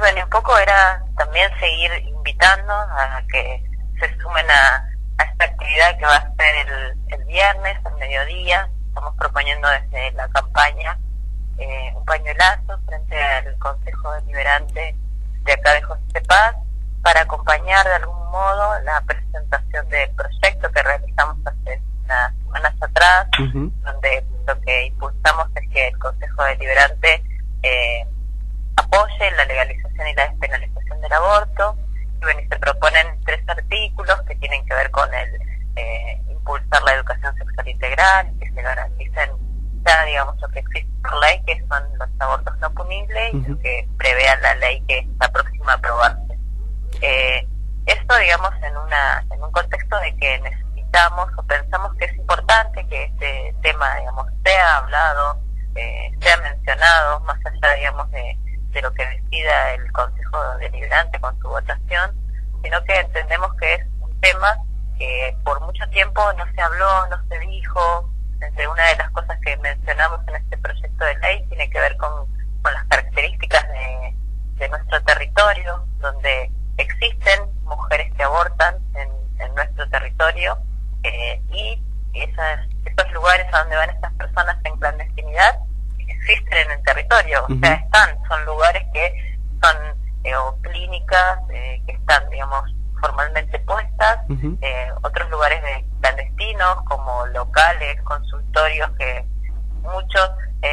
bueno, un poco era también seguir invitando a que se sumen a esta actividad que va a ser el viernes al mediodía. Estamos proponiendo desde la campaña un pañuelazo frente al Consejo Deliberante de acá de José Paz para acompañar de algún modo la presentación del proyecto que realizamos hace unas semanas atrás, donde lo que impulsamos es que el Consejo Deliberante apoye la legalización y la despenalización del aborto. Y bueno, y se proponen 3 artículos que tienen que ver con el impulsar la educación sexual integral, que se garanticen ya, digamos, lo que existe por ley, que son los abortos no punibles, y lo que prevea la ley que está próxima a aprobarse. Esto, digamos, en un contexto de que necesitamos o pensamos que es importante que este tema, digamos, sea hablado, sea mencionado, más allá, digamos, de lo que decida el Consejo Deliberante con su votación, sino que entendemos que es un tema que por mucho tiempo no se habló, no se dijo. Entre una de las cosas que mencionamos en este proyecto de ley tiene que ver con las características de nuestro territorio, donde existen mujeres que abortan en nuestro territorio, y esos lugares a donde van estas personas en clandestinidad existen en el territorio, o sea, son lugares que son o clínicas que están, digamos, formalmente puestas, otros lugares clandestinos como locales, consultorios que muchas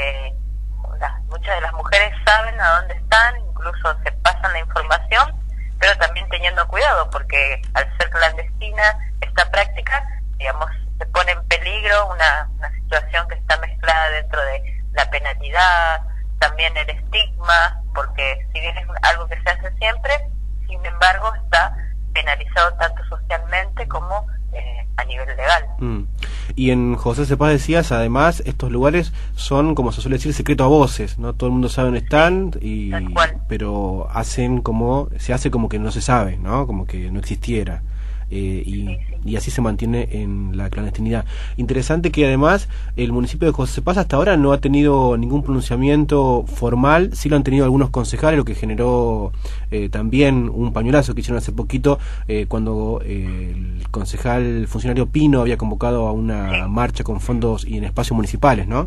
de las mujeres saben a dónde están, incluso se pasan la información, pero también teniendo cuidado, porque al ser clandestina esta práctica, digamos, se pone en peligro una situación que está mezclada dentro de la penalidad, también el estigma, porque si bien es algo que se hace siempre, sin embargo está penalizado tanto socialmente como a nivel legal. Y en José C. Paz decías, además, estos lugares son, como se suele decir, secreto a voces, ¿no? Todo el mundo sabe dónde están, pero se hace como que no se sabe, ¿no? Como que no existiera. Y así se mantiene en la clandestinidad. Interesante que además el municipio de José Paz hasta ahora no ha tenido ningún pronunciamiento formal, sí lo han tenido algunos concejales, lo que generó también un pañuelazo que hicieron hace poquito cuando el concejal funcionario Pino había convocado a una marcha con fondos y en espacios municipales, ¿no?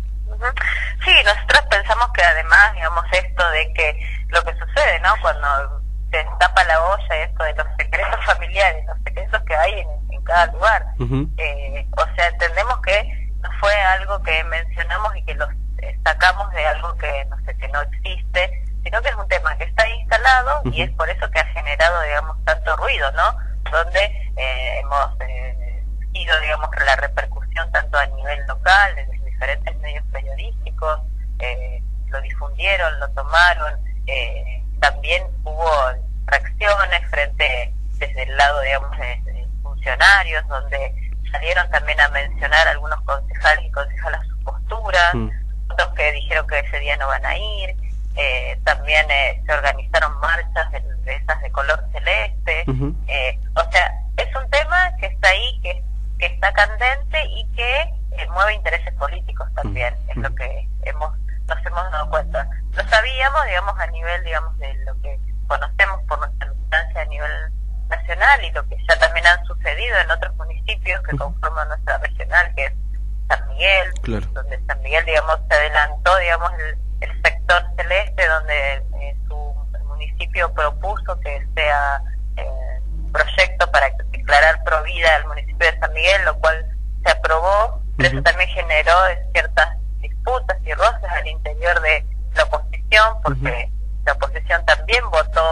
Sí, nosotros pensamos que además, digamos, esto de que lo que sucede, ¿no? Cuando se destapa la olla, esto de los secretos familiares, los secretos que hay en cada lugar. O sea, entendemos que no fue algo que mencionamos y que los sacamos de algo que no existe, sino que es un tema que está instalado y es por eso que ha generado, digamos, tanto ruido, ¿no? Donde hemos ido, digamos, la repercusión tanto a nivel local, en los diferentes medios periodísticos, lo difundieron, lo tomaron, también hubo reacciones desde el lado, digamos, de funcionarios, donde salieron también a mencionar algunos concejales y concejalas sus posturas, otros que dijeron que ese día no van a ir, también se organizaron marchas de esas de color celeste, o sea, es un tema que está ahí, que está candente y que mueve intereses políticos también, es lo que nos hemos dado cuenta. Lo sabíamos, digamos, a nivel, digamos, de lo que conocemos por nuestra militancia a nivel nacional y lo que ya también han sucedido en otros municipios que conforman nuestra regional, que es San Miguel, donde San Miguel, digamos, se adelantó, digamos, el sector celeste, donde el municipio propuso que sea proyecto para declarar provida al municipio de San Miguel, lo cual se aprobó, pero eso también generó ciertas disputas y roces al interior de la oposición, porque la oposición también votó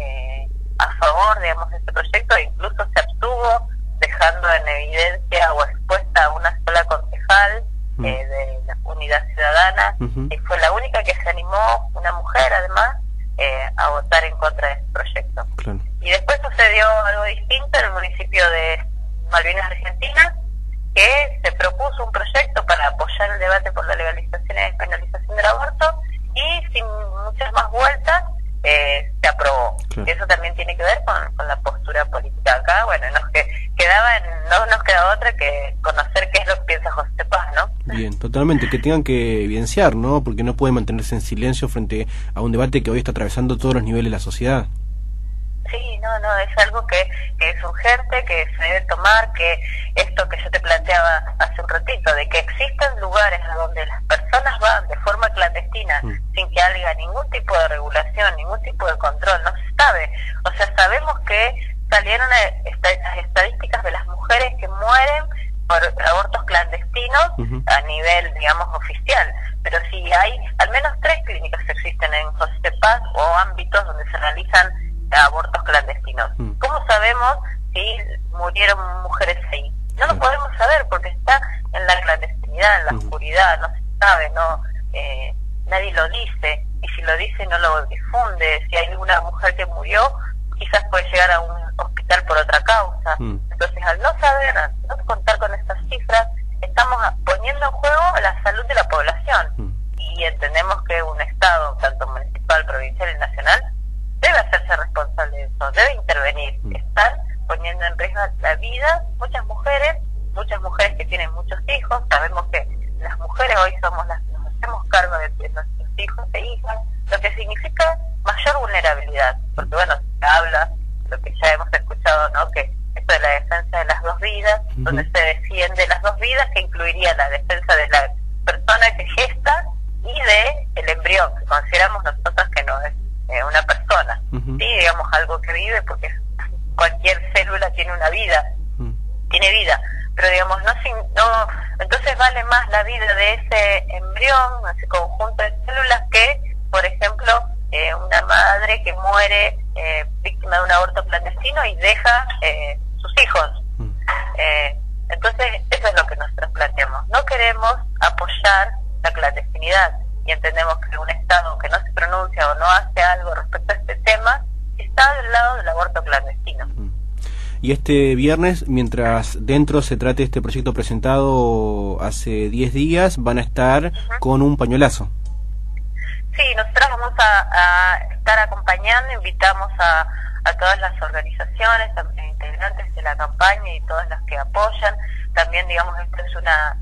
a favor, digamos, de este proyecto e incluso se abstuvo, dejando en evidencia o expuesta a una sola concejal de la Unidad Ciudadana, y fue la única que se animó, una mujer además, a votar en contra de este proyecto. Y después sucedió algo distinto en el municipio de Malvinas, Argentina, que se propuso un proyecto para apoyar el debate por la legalización y despenalización del aborto, y sin muchas más vueltas se aprobó. Eso también tiene que ver con la postura política acá. Bueno, no nos queda otra que conocer qué es lo que piensa José Paz, ¿no? Bien, totalmente, que tengan que evidenciar, ¿no? Porque no pueden mantenerse en silencio frente a un debate que hoy está atravesando todos los niveles de la sociedad. Sí, no, es algo que es urgente, que se debe tomar, que esto que yo te planteaba hace un ratito, de que existen lugares a donde las personas van de forma clandestina, sin que haya ningún tipo de regulación, ningún tipo de control, no se sabe. O sea, sabemos que salieron las estadísticas de las mujeres que mueren por abortos clandestinos a nivel, digamos, oficial, pero sí hay al menos 3 clínicas que existen en José de Paz o ámbitos donde se realizan abortos clandestinos. ¿Cómo sabemos si murieron mujeres ahí? No lo podemos saber porque está en la clandestinidad, en la oscuridad, no se sabe, nadie lo dice, y si lo dice no lo difunde. Si hay una mujer que murió, quizás puede llegar a un hospital por otra causa. Entonces, al no saber, al no contar con estas cifras, estamos poniendo en juego la salud de la población. Y entendemos que un Estado, tanto municipal, provincial y nacional, debe hacerse responsable de eso, debe intervenir. Están poniendo en riesgo la vida muchas mujeres que tienen muchos hijos. Sabemos que las mujeres hoy somos las que nos hacemos cargo de nuestros hijos e hijas, lo que significa mayor vulnerabilidad, porque bueno, se habla, lo que ya hemos escuchado, ¿no?, que esto de la defensa de las 2 vidas, donde se defiende las 2 vidas, que incluiría la defensa de la persona que gesta y de el embrión, que consideramos nosotros que no es una persona, sí, digamos, algo que vive, porque cualquier célula tiene una vida, tiene vida, pero digamos, entonces vale más la vida de ese embrión, ese conjunto de células, que, por ejemplo, una madre que muere víctima de un aborto clandestino y deja sus hijos. Entonces, eso es lo que nosotros planteamos. No queremos apoyar la clandestinidad, y entendemos que un Estado que no se pronuncia o no hace algo respecto a este tema está del lado del aborto clandestino. Y este viernes, mientras dentro se trate este proyecto presentado hace 10 días, van a estar con un pañuelazo. Sí, nosotros vamos a estar acompañando, invitamos a todas las organizaciones, también integrantes de la campaña y todas las que apoyan. También, digamos, esto es una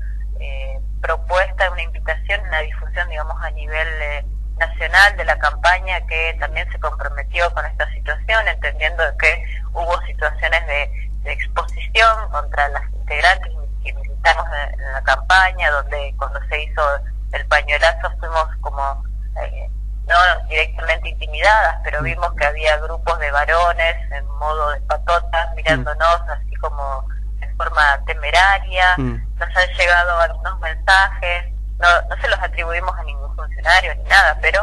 propuesta, una invitación, una difusión, digamos, a nivel nacional de la campaña, que también se comprometió con esta situación, entendiendo que hubo situaciones de exposición contra las integrantes y militamos en la campaña, donde cuando se hizo el pañuelazo fuimos como no directamente intimidadas, pero vimos que había grupos de varones en modo de patotas mirándonos así como en forma temeraria. Nos han llegado algunos mensajes, no se los atribuimos a ningún funcionario ni nada, pero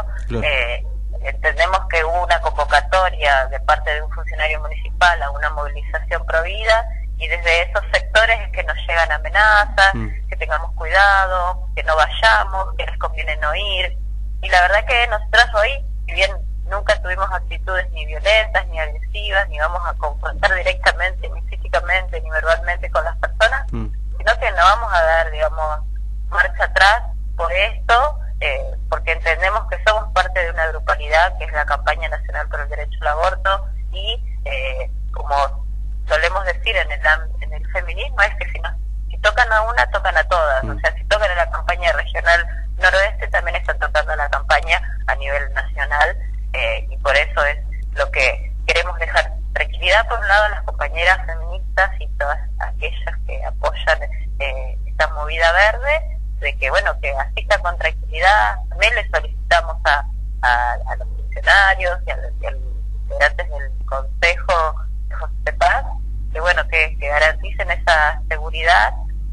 entendemos que hubo una convocatoria de parte de un funcionario municipal a una movilización pro vida, y desde esos sectores es que nos llegan amenazas, que tengamos cuidado, que no vayamos, que les conviene no ir. Y la verdad que nosotros hoy, si bien nunca tuvimos actitudes ni violentas, ni agresivas, ni vamos a confrontar directamente, ni físicamente, ni verbalmente con las personas, sino que no vamos a dar, digamos, marcha atrás por esto, porque entendemos que somos parte de una grupalidad que es la Campaña Nacional por el Derecho al Aborto, y como solemos decir en el feminismo, es que si tocan a una, tocan a todas. O sea, si tocan a la campaña regional noroeste, también están tocando la campaña a nivel nacional, y por eso es lo que queremos dejar tranquilidad, por un lado, a las compañeras feministas y todas aquellas que apoyan esta movida verde, de que, bueno, que asistan con tranquilidad. También les solicitamos a los funcionarios y a los integrantes del Consejo de José de Paz, que, bueno, que garanticen esa seguridad,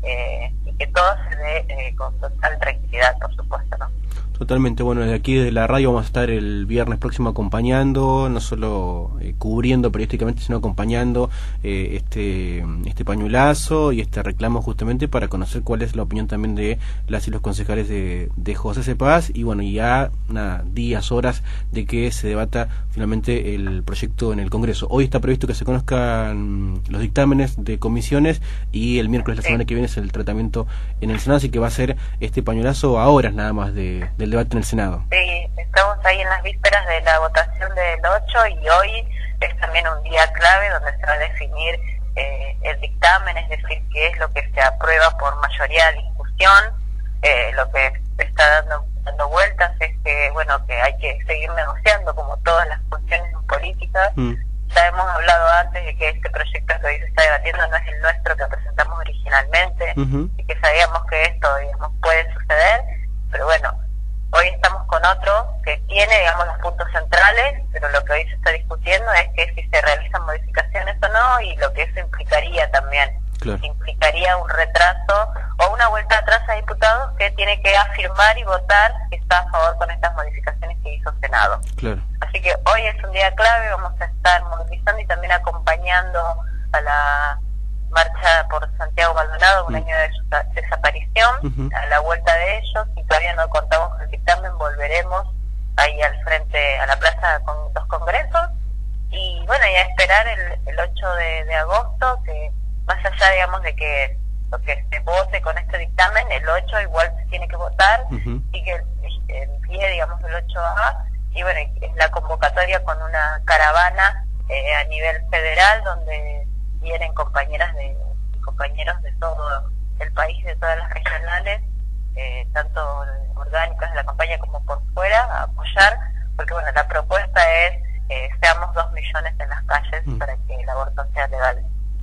y que todo se dé con total tranquilidad, por supuesto, ¿no? Totalmente. Bueno, desde aquí, desde la radio, vamos a estar el viernes próximo acompañando, no solo cubriendo periodísticamente, sino acompañando este pañuelazo y este reclamo, justamente para conocer cuál es la opinión también de las y los concejales de José C. Paz, y bueno, ya días, horas de que se debata finalmente el proyecto en el Congreso. Hoy está previsto que se conozcan los dictámenes de comisiones, y el miércoles, la semana que viene, es el tratamiento en el Senado, así que va a ser este pañuelazo a horas nada más del debate en el Senado. Sí, estamos ahí en las vísperas de la votación del 8, y hoy es también un día clave donde se va a definir el dictamen, es decir, qué es lo que se aprueba por mayoría de discusión. lo que está dando vueltas es que, bueno, que hay que seguir negociando como todas las cuestiones políticas. Ya hemos hablado antes de que este proyecto que hoy se está debatiendo no es el nuestro que presentamos originalmente, y que sabíamos que esto, digamos, puede suceder, pero bueno, hoy estamos con otro que tiene, digamos, los puntos centrales, pero lo que hoy se está discutiendo es que si se realizan modificaciones o no, y lo que eso implicaría también. Claro. Implicaría un retraso o una vuelta atrás a diputados que tiene que afirmar y votar que está a favor con estas modificaciones que hizo Senado. Claro. Así que hoy es un día clave, vamos a estar movilizando y también acompañando a la marcha por Santiago Maldonado, un año de su desaparición, a la vuelta de ellos, y todavía no contamos con el dictamen, volveremos ahí al frente, a la plaza con los congresos, y bueno, y a esperar el 8 de agosto, que más allá, digamos, de que lo que se vote con este dictamen, el 8 igual se tiene que votar, y que el pie, digamos, del 8A, y bueno, la convocatoria con una caravana a nivel federal, donde vienen compañeros de todo el país, de todas las regionales, tanto orgánicas de la campaña como por fuera, a apoyar, porque bueno, la propuesta es seamos 2 millones en las calles para que el aborto sea legal.